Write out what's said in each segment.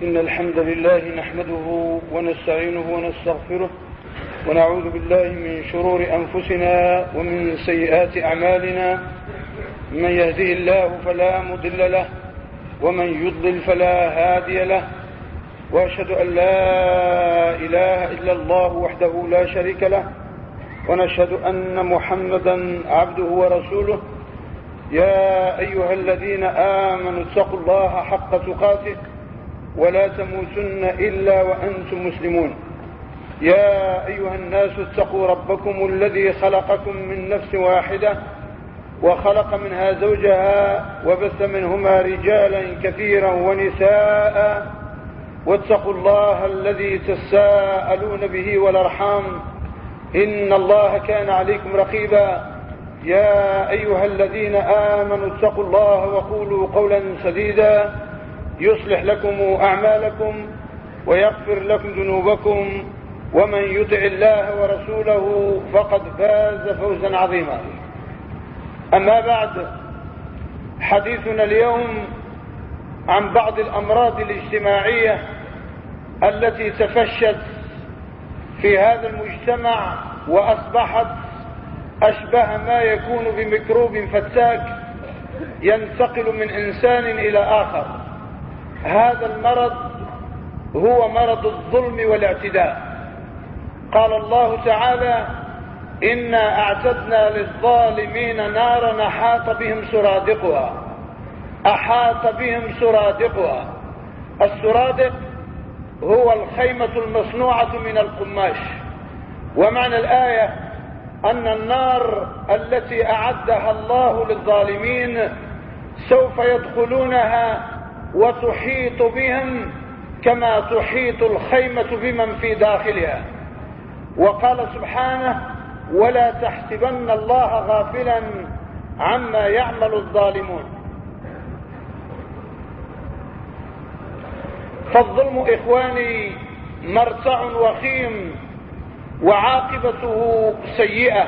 إن الحمد لله نحمده ونستعينه ونستغفره ونعوذ بالله من شرور أنفسنا ومن سيئات أعمالنا. من يهده الله فلا مضل له ومن يضلل فلا هادي له، وأشهد أن لا إله إلا الله وحده لا شريك له، ونشهد أن محمدا عبده ورسوله. يا أيها الذين آمنوا اتقوا الله حق تقاته ولا تموتن إلا وأنتم مسلمون. يا أيها الناس اتقوا ربكم الذي خلقكم من نفس واحدة وخلق منها زوجها وبث منهما رجالا كثيرا ونساء، واتقوا الله الذي تساءلون به والأرحام إن الله كان عليكم رقيبا. يا أيها الذين آمنوا اتقوا الله وقولوا قولا سديدا يصلح لكم أعمالكم ويغفر لكم ذنوبكم، ومن يطع الله ورسوله فقد فاز فوزا عظيما. أما بعد، حديثنا اليوم عن بعض الأمراض الاجتماعية التي تفشت في هذا المجتمع وأصبحت أشبه ما يكون بميكروب فتاك ينتقل من إنسان إلى آخر. هذا المرض هو مرض الظلم والاعتداء. قال الله تعالى: إنا أعتدنا للظالمين نارا أحاط بهم سرادقها. أحاط بهم سرادقها. السرادق هو الخيمة المصنوعة من القماش. ومعنى الآية أن النار التي أعدها الله للظالمين سوف يدخلونها وتحيط بهم كما تحيط الخيمة بمن في داخلها. وقال سبحانه: ولا تحسبن الله غافلا عما يعمل الظالمون. فالظلم إخواني مرتع وخيم، وعاقبته سيئة،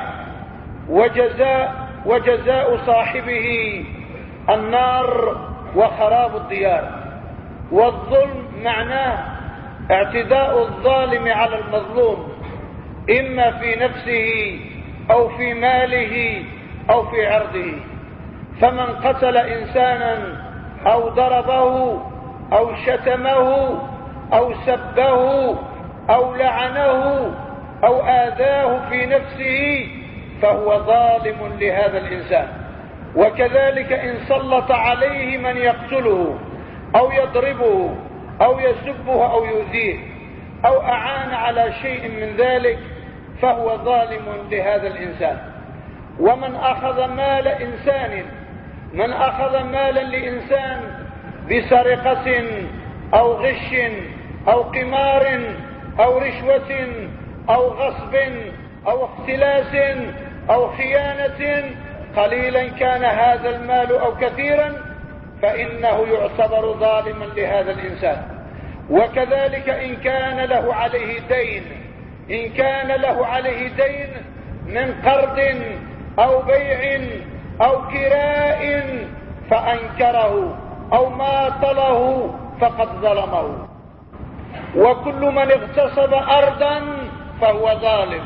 وجزاء صاحبه النار وخراب الديار. والظلم معناه اعتداء الظالم على المظلوم، إما في نفسه أو في ماله أو في عرضه. فمن قتل إنسانا أو ضربه أو شتمه أو سبه أو لعنه أو آذاه في نفسه فهو ظالم لهذا الإنسان. وكذلك إن سلط عليه من يقتله أو يضربه أو يسبه أو يؤذيه أو أعان على شيء من ذلك فهو ظالم لهذا الإنسان. ومن أخذ مال إنسان، من أخذ مالا لإنسان بسرقة أو غش أو قمار أو رشوة أو غصب أو اختلاس أو خيانة، قليلا كان هذا المال أو كثيرا، فإنه يعتبر ظالما لهذا الإنسان. وكذلك إن كان له عليه دين، إن كان له عليه دين من قرض أو بيع أو كراء فأنكره أو ماطله فقد ظلمه. وكل من اغتصب أرضا فهو ظالم.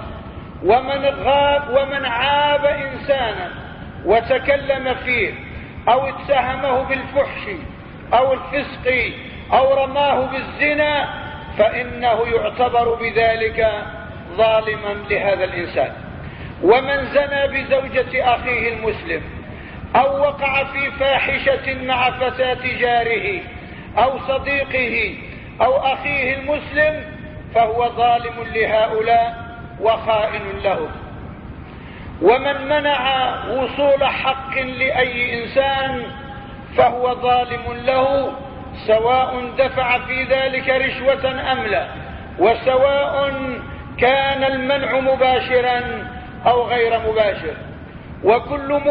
ومن عاب إنسانا وتكلم فيه أو اتهمه بالفحش أو الفسق أو رماه بالزنا فإنه يعتبر بذلك ظالما لهذا الإنسان. ومن زنى بزوجة أخيه المسلم أو وقع في فاحشة مع فتاة جاره أو صديقه أو أخيه المسلم فهو ظالم لهؤلاء وخائن لهم. ومن منع وصول حق لأي إنسان فهو ظالم له، سواء دفع في ذلك رشوة أم لا، وسواء كان المنع مباشرا أو غير مباشر. وكل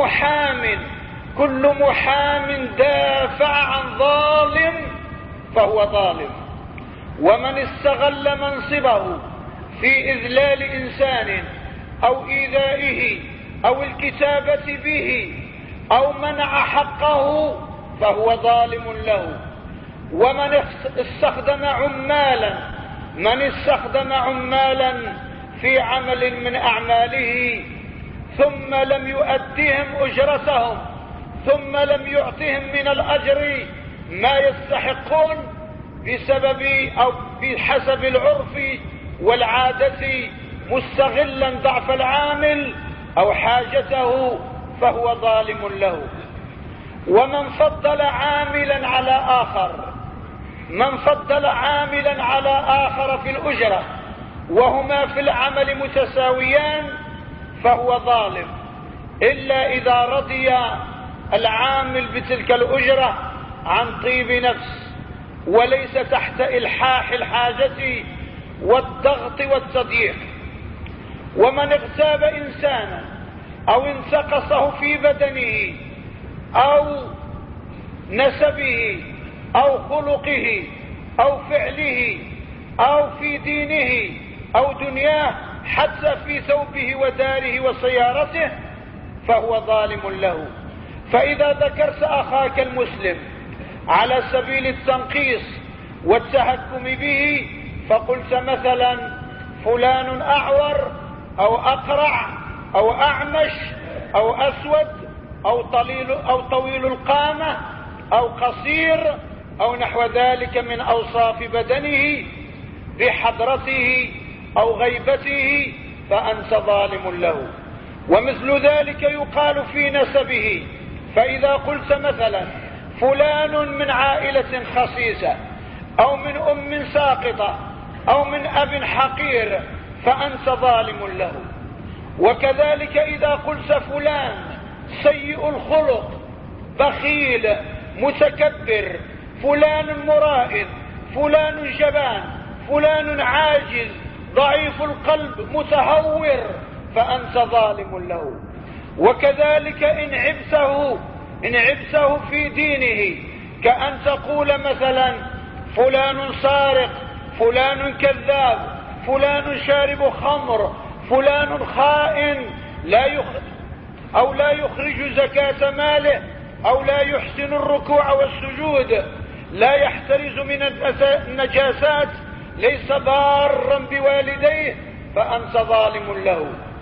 محام دافع عن ظالم فهو ظالم. ومن استغل منصبه في إذلال إنسان أو إيذائه أو الكتابة به أو منع حقه فهو ظالم له. ومن استخدم عمالا في عمل من أعماله ثم لم يؤدهم أجرتهم، ثم لم يعطهم من الأجر ما يستحقون بسبب أو بحسب العرف والعادة، مستغلا ضعف العامل أو حاجته، فهو ظالم له. ومن فضل عاملا على آخر في الأجرة وهما في العمل متساويان فهو ظالم، إلا إذا رضي العامل بتلك الأجرة عن طيب نفس وليس تحت إلحاح الحاجة والضغط والتضييق. ومن اغتاب إنسانا أو انتقصه في بدنه أو نسبه أو خلقه أو فعله أو في دينه أو دنياه، حتى في ثوبه وداره وسيارته، فهو ظالم له. فإذا ذكرت أخاك المسلم على سبيل التنقيص والتهكم به، فقلت مثلا فلان أعور أو أقرع أو أعمش أو أسود أو طويل القامة أو قصير أو نحو ذلك من أوصاف بدنه بحضرته أو غيبته، فأنت ظالم له. ومثل ذلك يقال في نسبه، فإذا قلت مثلا فلان من عائلة خسيسة أو من أم ساقطة أو من أب حقير، فأنت ظالم له. وكذلك إذا قلت فلان سيء الخلق، بخيل، متكبر، فلان مرائد، فلان جبان، فلان عاجز، ضعيف القلب، متهور، فأنت ظالم له. وكذلك إن عبته في دينه، كأن تقول مثلا فلان سارق، فلان كذاب، فلان شارب خمر، فلان خائن، أو لا يخرج زكاة ماله، أو لا يحسن الركوع والسجود، لا يحترز من النجاسات، ليس بارا بوالديه، فأنت ظالم له.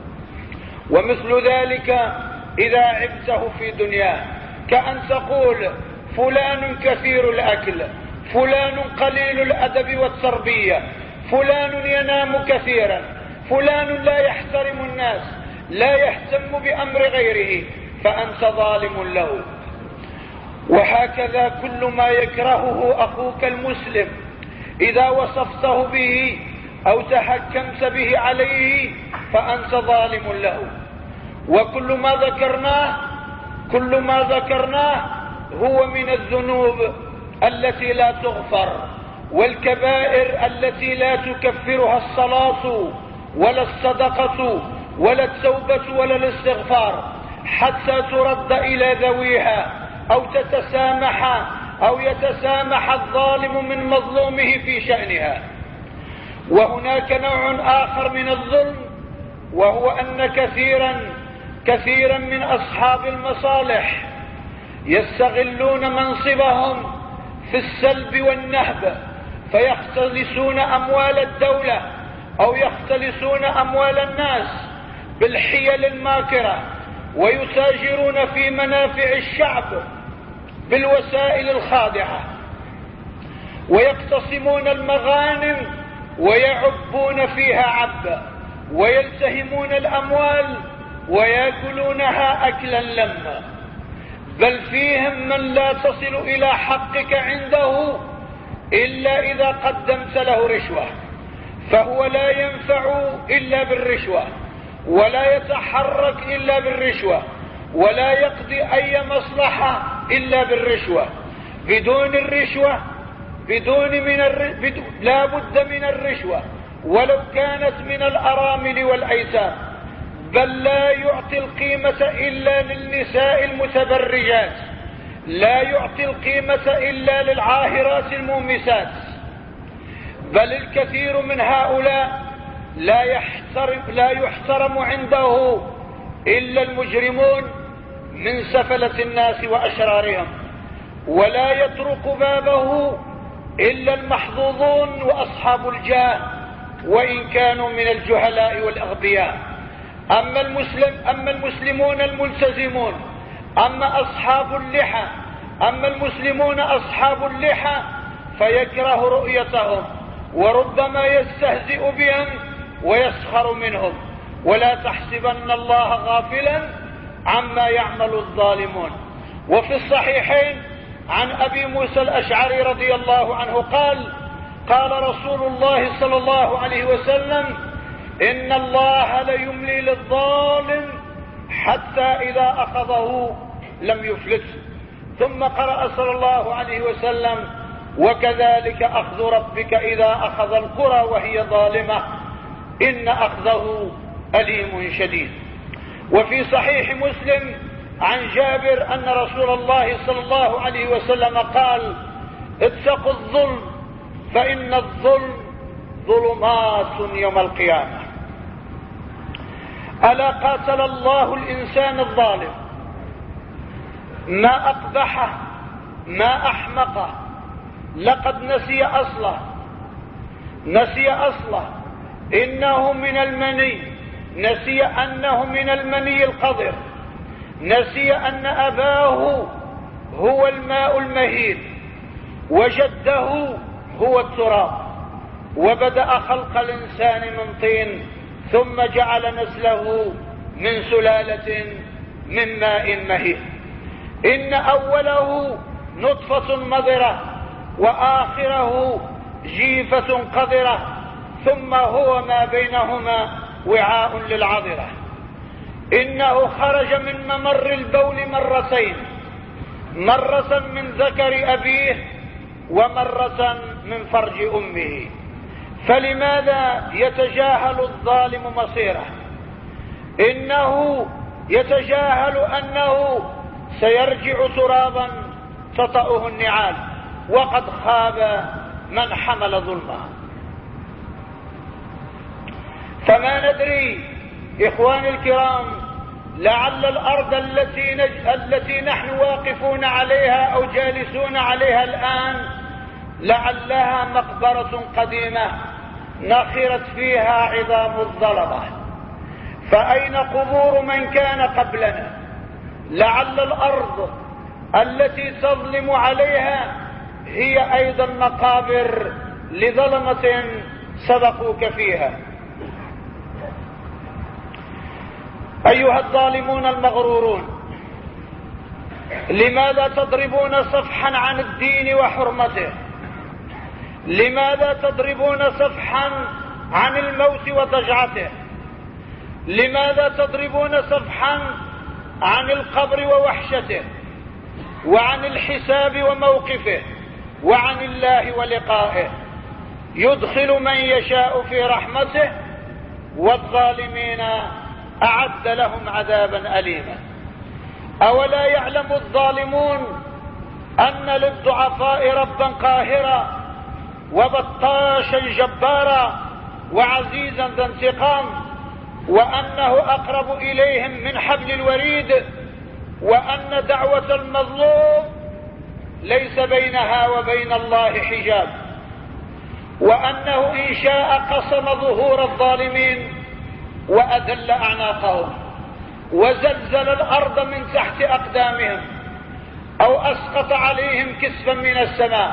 ومثل ذلك إذا عبته في دنياه، كأن تقول فلان كثير الأكل، فلان قليل الأدب والتربية، فلان ينام كثيرا، فلان لا يحترم الناس، لا يهتم بأمر غيره، فأنت ظالم له. وهكذا كل ما يكرهه أخوك المسلم إذا وصفته به أو تحكمت به عليه، فأنت ظالم له. وكل ما ذكرناه هو من الذنوب التي لا تغفر، والكبائر التي لا تكفرها الصلاة ولا الصدقة ولا التوبة ولا الاستغفار، حتى ترد إلى ذويها أو يتسامح الظالم من مظلومه في شأنها. وهناك نوع آخر من الظلم، وهو أن كثيرا من أصحاب المصالح يستغلون منصبهم في السلب والنهب، فيختلسون أموال الدولة أو يختلسون أموال الناس بالحيل الماكرة، ويتاجرون في منافع الشعب بالوسائل الخادعة، ويقتسمون المغانم ويعبون فيها عبا، ويلتهمون الأموال ويأكلونها أكلا لما. بل فيهم من لا تصل إلى حقك عنده إلا إذا قدمت له رشوة، فهو لا ينفع إلا بالرشوة، ولا يتحرك إلا بالرشوة، ولا يقضي أي مصلحة إلا بالرشوة. بدون الرشوة لا بد من الرشوة، ولو كانت من الأرامل والأيتام. بل لا يعطي القيمة إلا للنساء المتبرجات، لا يعطي القيمة إلا للعاهرات المومسات. بل الكثير من هؤلاء لا يحترم عنده إلا المجرمون من سفلة الناس وأشرارهم، ولا يطرق بابه إلا المحظوظون وأصحاب الجاه، وإن كانوا من الجهلاء والأغبياء. أما المسلمون الملتزمون، أما المسلمون أصحاب اللحى فيكره رؤيتهم، وربما يستهزئ بهم ويسخر منهم. ولا تحسبن الله غافلا عما يعمل الظالمون. وفي الصحيحين عن أبي موسى الأشعري رضي الله عنه قال: قال رسول الله صلى الله عليه وسلم: إن الله ليملي للظالم حتى إذا أخذه لم يفلته. ثم قرأ صلى الله عليه وسلم: وكذلك أخذ ربك إذا أخذ القرى وهي ظالمة إن أخذه أليم شديد. وفي صحيح مسلم عن جابر أن رسول الله صلى الله عليه وسلم قال: اتقوا الظلم فإن الظلم ظلمات يوم القيامة. ألا قاتل الله الإنسان الظالم، ما أقبحه ما أحمقه، لقد نسي أصله إنه من المني، نسي أنه من المني القذر، نسي أن أباه هو الماء المهين وجده هو التراب، وبدأ خلق الإنسان من طين ثم جعل نسله من سلالة من ماء مهين. إن أوله نطفة مضرة وآخره جيفة قذرة ثم هو ما بينهما وعاء للعذرة. إنه خرج من ممر البول مرتين، مرة من ذكر أبيه ومرة من فرج أمه. فلماذا يتجاهل الظالم مصيره؟ إنه يتجاهل أنه سيرجع ترابا تطأه النعال، وقد خاب من حمل ظلمه. فما ندري إخواني الكرام، لعل الأرض التي نحن واقفون عليها أو جالسون عليها الآن لعلها مقبرة قديمة نخرت فيها عظام الظلمة. فأين قبور من كان قبلنا؟ لعل الأرض التي تظلم عليها هي أيضا مقابر لظلمة سبقوك فيها. أيها الظالمون المغرورون، لماذا تضربون صفحا عن الدين وحرمته؟ لماذا تضربون صفحا عن الموت وضجعته؟ لماذا تضربون صفحا عن القبر ووحشته، وعن الحساب وموقفه، وعن الله ولقائه؟ يدخل من يشاء في رحمته، والظالمين أعد لهم عذابا أليما. أولا يعلم الظالمون أن للضعفاء ربا قاهرا وبطاشا جبارا وعزيزا ذا انتقام، وأنه أقرب إليهم من حبل الوريد، وأن دعوة المظلوم ليس بينها وبين الله حجاب، وأنه إن شاء قسم ظهور الظالمين وأذل أعناقهم وزلزل الأرض من تحت أقدامهم، أو أسقط عليهم كسفا من السماء،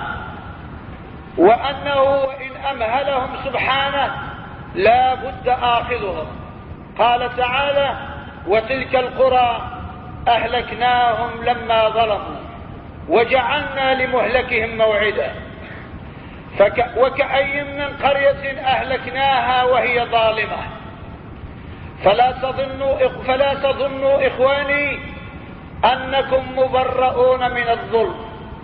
وأنه إن أمهلهم سبحانه لا بد آخذهم. قال تعالى: وتلك القرى أهلكناهم لما ظلموا وجعلنا لمهلكهم موعدا. وكأي من قرية أهلكناها وهي ظالمة. فلا تظنوا إخواني أنكم مبرؤون من الظلم.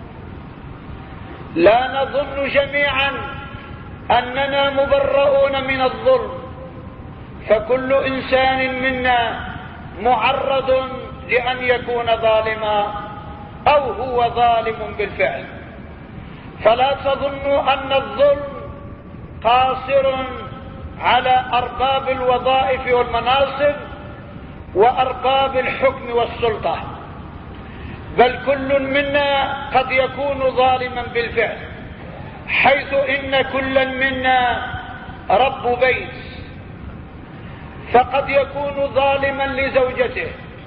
لا نظن جميعا أننا مبرؤون من الظلم، فكل إنسان منا معرض لأن يكون ظالما أو هو ظالم بالفعل. فلا تظنوا أن الظلم قاصر على أرباب الوظائف والمناصب وأرباب الحكم والسلطة، بل كل منا قد يكون ظالما بالفعل. حيث إن كلا منا رب بيت، فقد يكون ظالما لزوجته،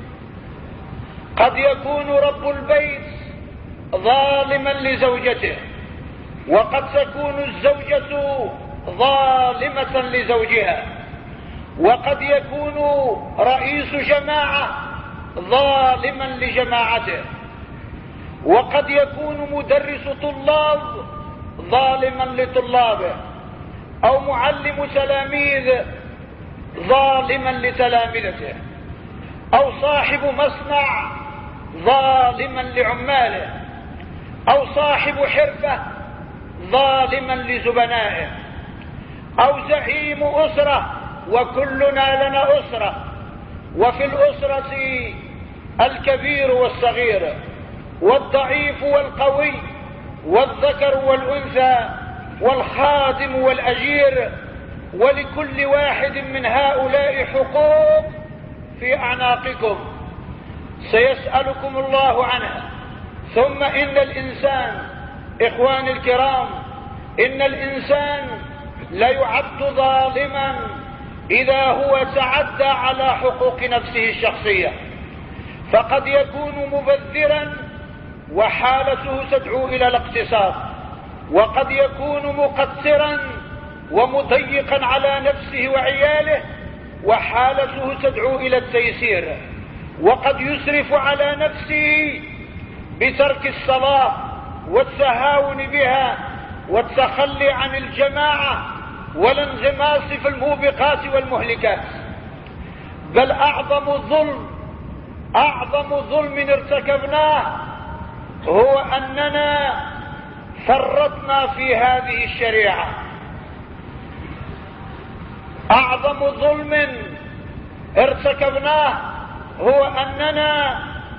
قد يكون رب البيت ظالما لزوجته، وقد تكون الزوجة ظالمة لزوجها، وقد يكون رئيس جماعة ظالما لجماعته، وقد يكون مدرس طلاب ظالما لطلابه، أو معلم تلاميذ ظالما لتلامذته، أو صاحب مصنع ظالما لعماله، أو صاحب حرفة ظالما لزبنائه، أو زعيم أسرة، وكلنا لنا أسرة، وفي الأسرة الكبير والصغير، والضعيف والقوي، والذكر والأنثى، والخادم والأجير، ولكل واحد من هؤلاء حقوق في أعناقكم سيسألكم الله عنها. ثم إن الإنسان، إخواني الكرام، إن الإنسان ليعد ظالما إذا هو تعدى على حقوق نفسه الشخصية، فقد يكون مبذرا وحالته تدعو إلى الاقتصاد، وقد يكون مقصرا ومضيقا على نفسه وعياله وحالته تدعو إلى التيسير، وقد يسرف على نفسه بترك الصلاة والتهاون بها والتخلي عن الجماعة والانغماس في الموبقات والمهلكات. بل أعظم ظلم ارتكبناه هو أننا فرطنا في هذه الشريعة. أعظم ظلم ارتكبناه هو أننا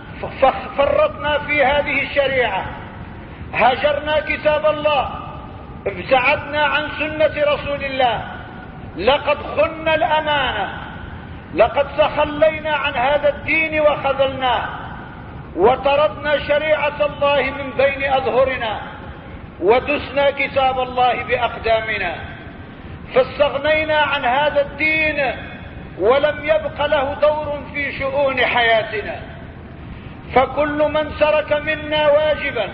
فرطنا في هذه الشريعة، هجرنا كتاب الله، ابتعدنا عن سنة رسول الله، لقد خنا الأمانة، لقد تخلينا عن هذا الدين وخذلناه، وطردنا شريعة الله من بين أظهرنا، ودسنا كتاب الله بأقدامنا، فاستغنينا عن هذا الدين ولم يبق له دور في شؤون حياتنا. فكل من ترك منا واجبا،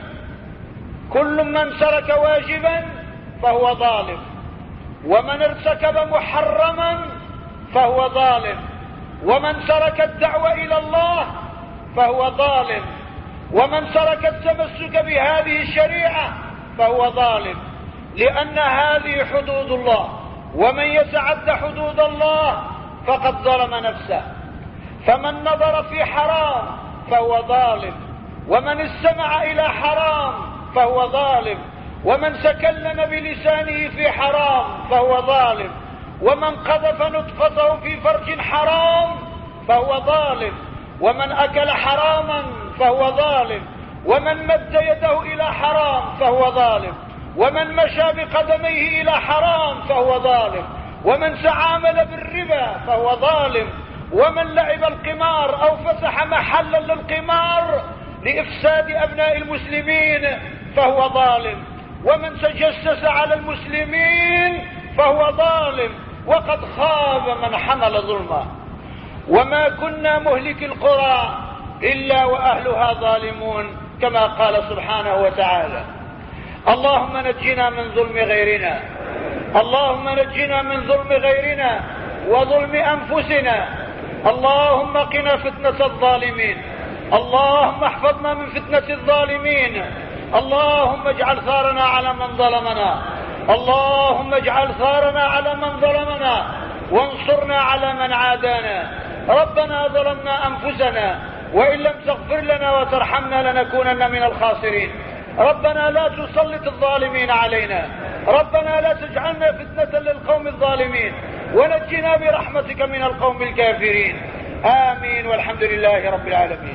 كل من ترك واجبا فهو ظالم، ومن ارتكب محرما فهو ظالم، ومن ترك الدعوة إلى الله فهو ظالم، ومن ترك التمسك بهذه الشريعة فهو ظالم، لأن هذه حدود الله، ومن يتعد حدود الله فقد ظلم نفسه. فمن نظر في حرام فهو ظالم، ومن استمع إلى حرام فهو ظالم، ومن تكلم بلسانه في حرام فهو ظالم، ومن قذف نطفته في فرج حرام فهو ظالم، ومن أكل حراما فهو ظالم، ومن مد يده إلى حرام فهو ظالم، ومن مشى بقدميه إلى حرام فهو ظالم، ومن تعامل بالربا فهو ظالم، ومن لعب القمار أو فتح محلا للقمار لإفساد أبناء المسلمين فهو ظالم، ومن تجسس على المسلمين فهو ظالم، وقد خاب من حمل ظلما. وما كنا مهلك القرى إلا وأهلها ظالمون، كما قال سبحانه وتعالى. اللهم نجنا من ظلم غيرنا، اللهم نجنا من ظلم غيرنا وظلم أنفسنا، اللهم قنا فتنة الظالمين، اللهم احفظنا من فتنة الظالمين، اللهم اجعل ثارنا على من ظلمنا، اللهم اجعل ثارنا على من ظلمنا، وانصرنا على من عادانا. ربنا ظلمنا أنفسنا، وإن لم تغفر لنا وترحمنا لنكونن من الخاسرين. ربنا لا تسلط الظالمين علينا، ربنا لا تجعلنا فتنة للقوم الظالمين، ونجنا برحمتك من القوم الكافرين. آمين، والحمد لله رب العالمين.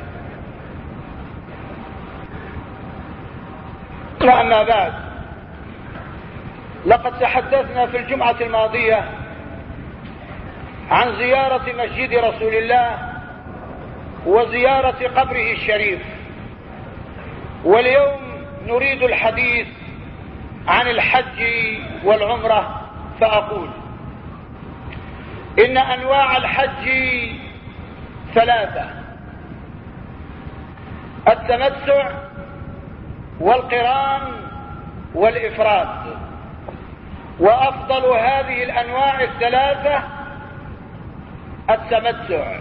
أما بعد، لقد تحدثنا في الجمعة الماضية عن زيارة مسجد رسول الله وزيارة قبره الشريف، واليوم نريد الحديث عن الحج والعمرة فأقول إن أنواع الحج ثلاثة: التمتع والقران والإفراد. وأفضل هذه الأنواع الثلاثة التمتع.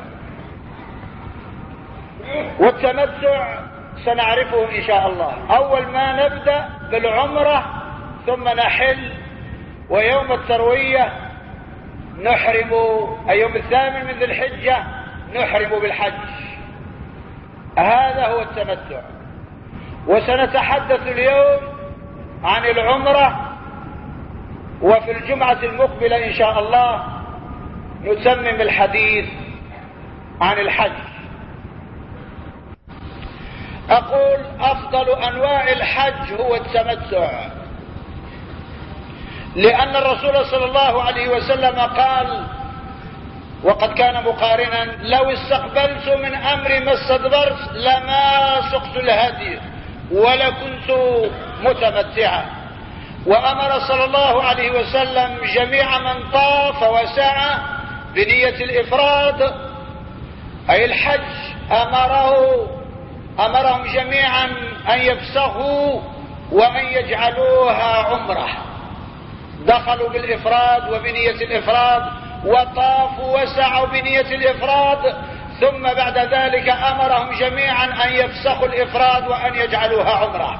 والتمتع سنعرفه إن شاء الله. أول ما نبدأ بالعمرة ثم نحل، ويوم التروية نحرم، أي يوم الثامن من ذي الحجة نحرم بالحج. هذا هو التمتع. وسنتحدث اليوم عن العمرة، وفي الجمعة المقبلة إن شاء الله نتمم الحديث عن الحج. أقول أفضل أنواع الحج هو التمتع، لأن الرسول صلى الله عليه وسلم قال، وقد كان مقارنا: لو استقبلت من أمري ما استدبرت لما سقت الهدي ولكنت متمتعا. وأمر صلى الله عليه وسلم جميع من طاف وسعى بنية الإفراد أي الحج، أمرهم جميعا أن يفسخوا وأن يجعلوها عمرة. دخلوا بالإفراد وبنية الإفراد وطافوا وسعوا بنية الإفراد، ثم بعد ذلك أمرهم جميعا أن يفسخوا الإفراد وأن يجعلوها عمرة.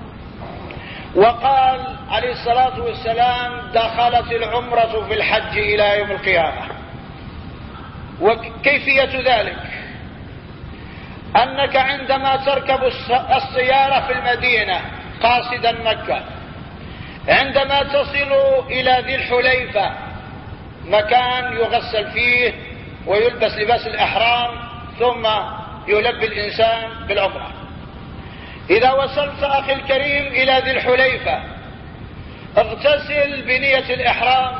وقال عليه الصلاة والسلام: دخلت العمرة في الحج إلى يوم القيامة. وكيفية ذلك أنك عندما تركب السيارة في المدينة قاصدا مكة، عندما تصل إلى ذي الحليفة مكان يغسل فيه ويلبس لباس الإحرام ثم يلبي الإنسان بالعمرة، إذا وصلت أخي الكريم إلى ذي الحليفة اغتسل بنية الإحرام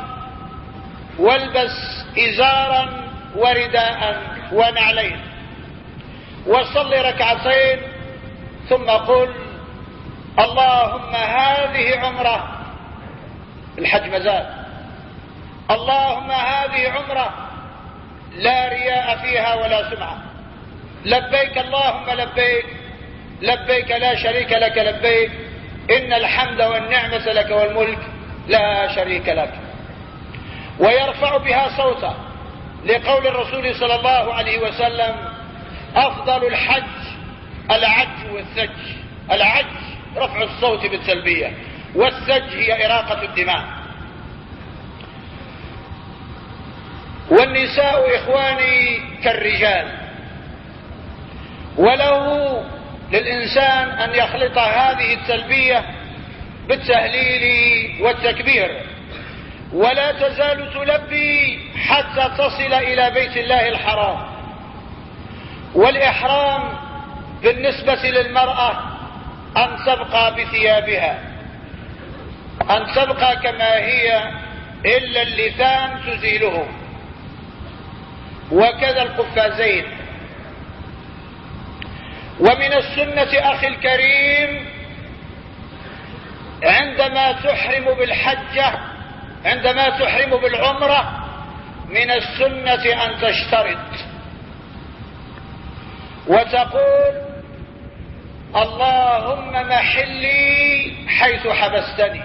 والبس إزارا ورداء ونعلين وصل ركعتين، ثم قل: اللهم هذه عمرة، الحج مزاد، اللهم هذه عمرة لا رياء فيها ولا سمعة، لبيك اللهم لبيك، لبيك لا شريك لك لبيك، إن الحمد والنعمة لك والملك لا شريك لك. ويرفع بها صوته لقول الرسول صلى الله عليه وسلم: أفضل الحج العج والثج. العج رفع الصوت بالتلبية، والثج هي إراقة الدماء. والنساء إخواني كالرجال، وله للإنسان أن يخلط هذه التلبية بالتهليل والتكبير، ولا تزال تلبي حتى تصل إلى بيت الله الحرام. والإحرام بالنسبة للمرأة أن تبقى بثيابها، أن تبقى كما هي إلا اللثام تزيله، وكذا القفازين. ومن السنة أخي الكريم عندما تحرم بالحجة، عندما تحرم بالعمرة، من السنة أن تشترط وتقول: اللهم محلي حيث حبستني،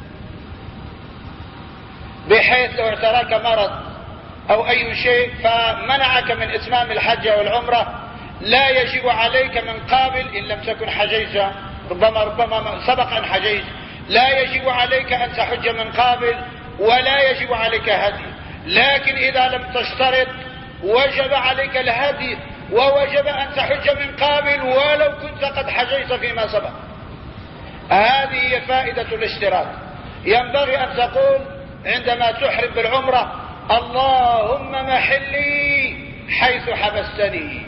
بحيث لو اعتراك مرض أو أي شيء فمنعك من إتمام الحج والعمرة لا يجب عليك من قابل، إن لم تكن حجيت، ربما سبق أن حجيت، لا يجب عليك أن تحج من قابل ولا يجب عليك هدي. لكن إذا لم تشترط وجب عليك الهدي، ووجب أن تحج من قابل ولو كنت قد حجيت فيما سبق. هذه هي فائدة الاشتراط. ينبغي أن تقول عندما تحرم بالعمرة: اللهم محلي حيث حبستني.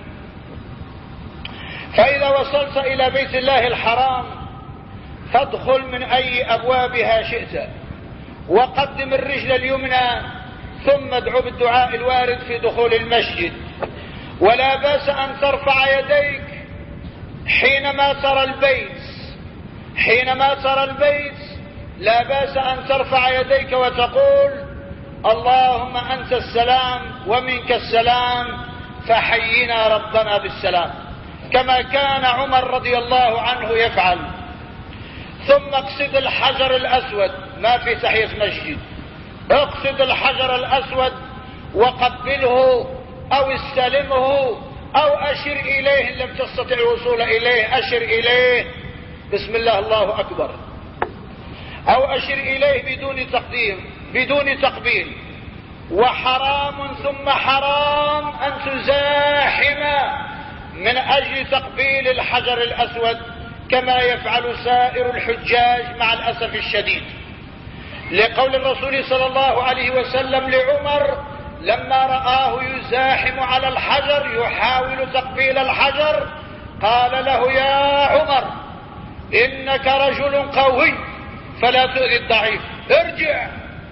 فإذا وصلت إلى بيت الله الحرام فادخل من أي أبوابها شئت، وقدم الرجل اليمنى، ثم ادعو بالدعاء الوارد في دخول المسجد. ولا بأس أن ترفع يديك حينما ترى البيت، حينما ترى البيت لا بأس أن ترفع يديك وتقول اللهم أنت السلام ومنك السلام فحينا ربنا بالسلام، كما كان عمر رضي الله عنه يفعل. ثم اقصد الحجر الأسود، ما في تحية مسجد، اقصد الحجر الأسود وقبله أو استلمه أو أشر إليه إن لم تستطع الوصول إليه، أشر إليه بسم الله الله أكبر، أو أشر إليه بدون تقدير بدون تقبيل. وحرام ثم حرام أن تزاحم من أجل تقبيل الحجر الأسود كما يفعل سائر الحجاج مع الأسف الشديد، لقول الرسول صلى الله عليه وسلم لعمر لما رآه يزاحم على الحجر يحاول تقبيل الحجر، قال له يا عمر إنك رجل قوي فلا تؤذي الضعيف، ارجع.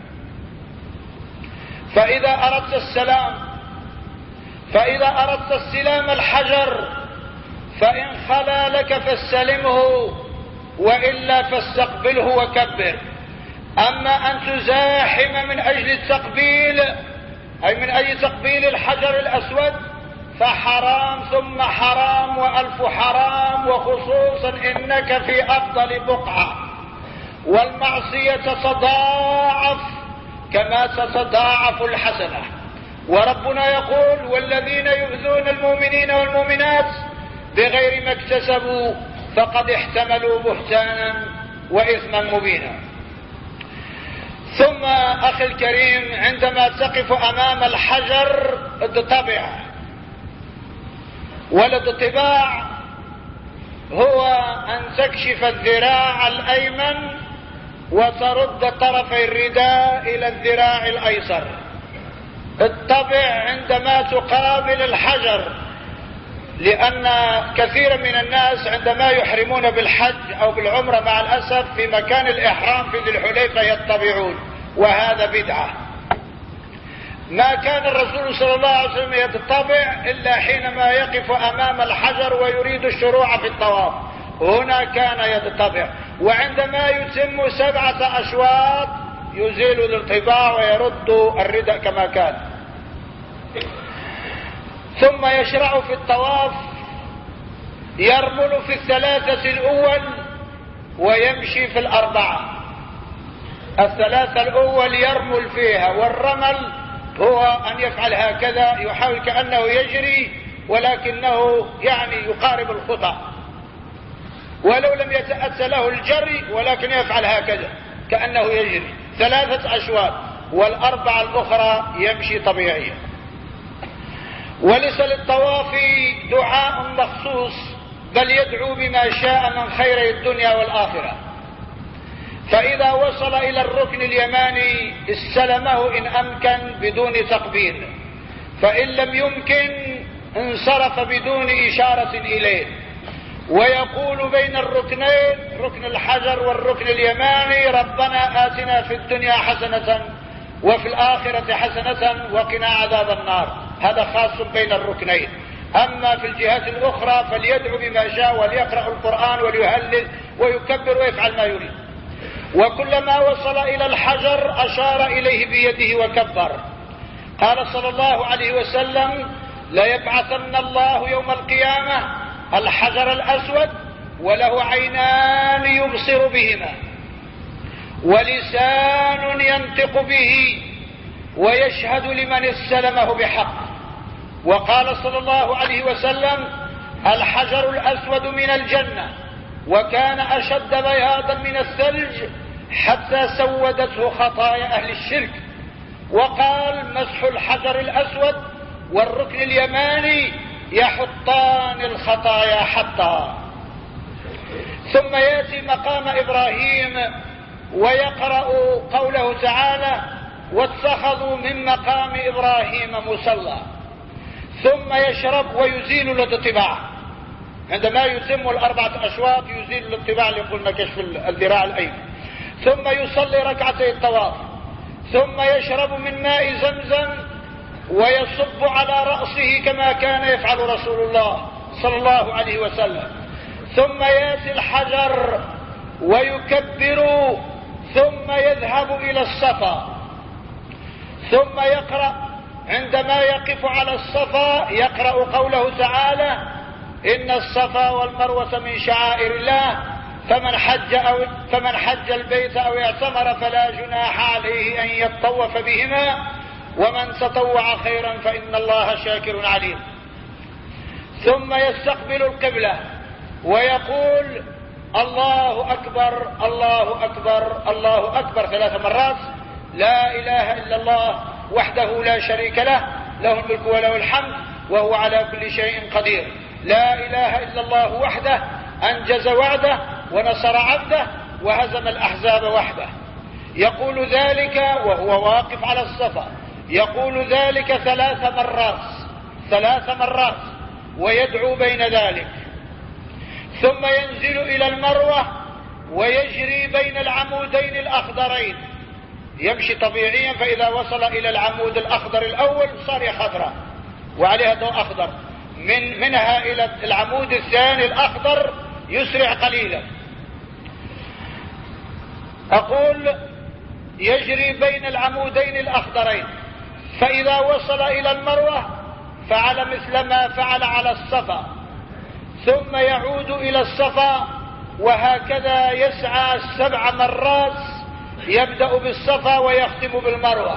فإذا أردت استلام الحجر فإن خلا لك فاستلمه وإلا فاستقبله وكبر. أما أن تزاحم من أجل التقبيل أي من أجل تقبيل الحجر الأسود فحرام ثم حرام وألف حرام، وخصوصا إنك في أفضل بقعة، والمعصية تتضاعف كما تتضاعف الحسنة. وربنا يقول والذين يؤذون المؤمنين والمؤمنات بغير ما اكتسبوا فقد احتملوا بهتانا وإثما مبينا. ثم أخي الكريم عندما تقف أمام الحجر اضطبع، والاضطباع هو أن تكشف الذراع الأيمن وترد طرفي الرداء إلى الذراع الأيسر. اضطبع عندما تقابل الحجر، لأن كثيرا من الناس عندما يحرمون بالحج أو بالعمرة مع الأسف في مكان الإحرام في ذي الحليفة يضطبعون، وهذا بدعة. ما كان الرسول صلى الله عليه وسلم يضطبع إلا حينما يقف أمام الحجر ويريد الشروع في الطواف، هنا كان يضطبع. وعندما يتم 7 أشواط يزيل الاضطباع ويرد الرداء كما كان. ثم يشرع في الطواف، يرمل في 3 الأول ويمشي في 4. 3 الأول يرمل فيها، والرمل هو أن يفعل هكذا، يحاول كأنه يجري ولكنه يعني يقارب الخطى، ولو لم يتأتى له الجري ولكن يفعل هكذا كأنه يجري 3 أشواط، وال4 الأخرى يمشي طبيعيا. وليس للطواف دعاء مخصوص، بل يدعو بما شاء من خير الدنيا والآخرة. فإذا وصل إلى الركن اليماني استلمه إن أمكن بدون تقبيل، فإن لم يمكن انصرف بدون إشارة إليه، ويقول بين الركنين ركن الحجر والركن اليماني ربنا آتنا في الدنيا حسنة وفي الآخرة حسنة وقنا عذاب النار. هذا خاص بين الركنين. أما في الجهات الأخرى فليدعو بما شاء وليقرأ القرآن وليهلل ويكبر ويفعل ما يريد. وكلما وصل إلى الحجر أشار إليه بيده وكبر. قال صلى الله عليه وسلم ليبعثن الله يوم القيامة الحجر الأسود وله عينان يبصر بهما ولسان ينطق به ويشهد لمن استلمه بحق. وقال صلى الله عليه وسلم الحجر الأسود من الجنة وكان أشد بياضا من الثلج حتى سودته خطايا أهل الشرك. وقال مسح الحجر الأسود والركن اليماني يحطان الخطايا حطا. ثم يأتي مقام إبراهيم ويقرأ قوله تعالى واتخذوا من مقام إبراهيم مصلى، ثم يشرب ويزيل الاضطباع. عندما يتم 4 أشواط يزيل الاضطباع اللي قلنا كشف الذراع الأيمن، ثم يصلي 2 ركعتي الطواف، ثم يشرب من ماء زمزم ويصب على رأسه كما كان يفعل رسول الله صلى الله عليه وسلم، ثم يأتي الحجر ويكبر، ثم يذهب إلى الصفا، ثم يقرأ عندما يقف على الصفا يقرأ قوله تعالى: إن الصفا والمروة من شعائر الله فمن حج البيت أو اعتمر فلا جناح عليه أن يطوف بهما ومن تطوع خيرا فإن الله شاكر عليم. ثم يستقبل القبلة ويقول: الله أكبر الله أكبر الله أكبر 3 مرات: لا إله إلا الله وحده لا شريك له، له الملك وله الحمد وهو على كل شيء قدير. لا إله إلا الله وحده أنجز وعده ونصر عبده وهزم الأحزاب وحده. يقول ذلك وهو واقف على الصفا، يقول ذلك 3 مرات ويدعو بين ذلك. ثم ينزل إلى المروة ويجري بين العمودين الأخضرين، يمشي طبيعيا، فإذا وصل إلى العمود الأخضر الأول صار خضراء وعليها ضوء أخضر، منها إلى العمود الثاني الأخضر يسرع قليلا. أقول يجري بين العمودين الأخضرين، فإذا وصل إلى المروة فعل مثل ما فعل على الصفا، ثم يعود إلى الصفا، وهكذا يسعى 7 مرات، يبدأ بالصفا ويختم بالمروة.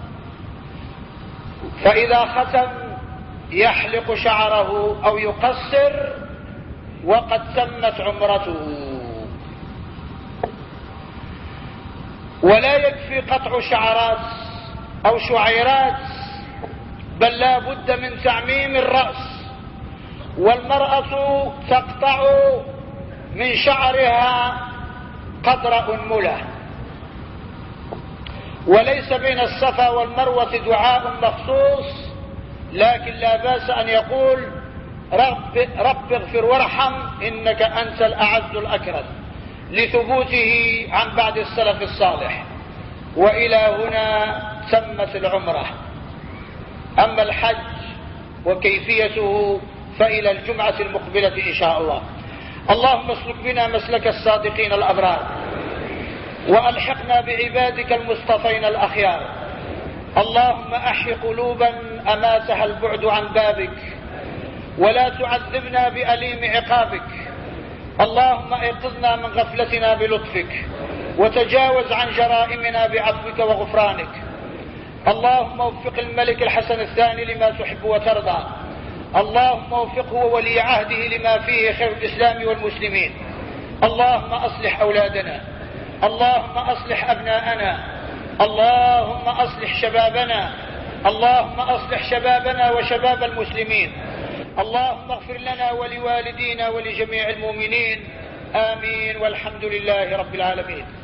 فإذا ختم يحلق شعره أو يقصر وقد تمت عمرته. ولا يكفي قطع شعرات أو شعيرات، بل لا بد من تعميم الرأس. والمرأة تقطع من شعرها قدر أنملة. وليس بين الصفا والمروة دعاء مخصوص، لكن لا بأس أن يقول: رب اغفر وارحم إنك أنت الأعز الأكرم، لثبوته عن بعد السلف الصالح. وإلى هنا تمت العمرة. أما الحج وكيفيته فإلى الجمعة المقبلة إن شاء الله. اللهم اسلك بنا مسلك الصادقين الأبرار، وألحقنا بعبادك المصطفين الأخيار. اللهم أحي قلوبا أماتها البعد عن بابك، ولا تعذبنا بأليم عقابك. اللهم ايقظنا من غفلتنا بلطفك، وتجاوز عن جرائمنا بعفوك وغفرانك. اللهم وفق الملك الحسن الثاني لما تحب وترضى. اللهم وفقه وولي عهده لما فيه خير الإسلام والمسلمين. اللهم أصلح أولادنا، اللهم أصلح أبناءنا، اللهم أصلح شبابنا، اللهم أصلح شبابنا وشباب المسلمين. اللهم اغفر لنا ولوالدينا ولجميع المؤمنين. آمين، والحمد لله رب العالمين.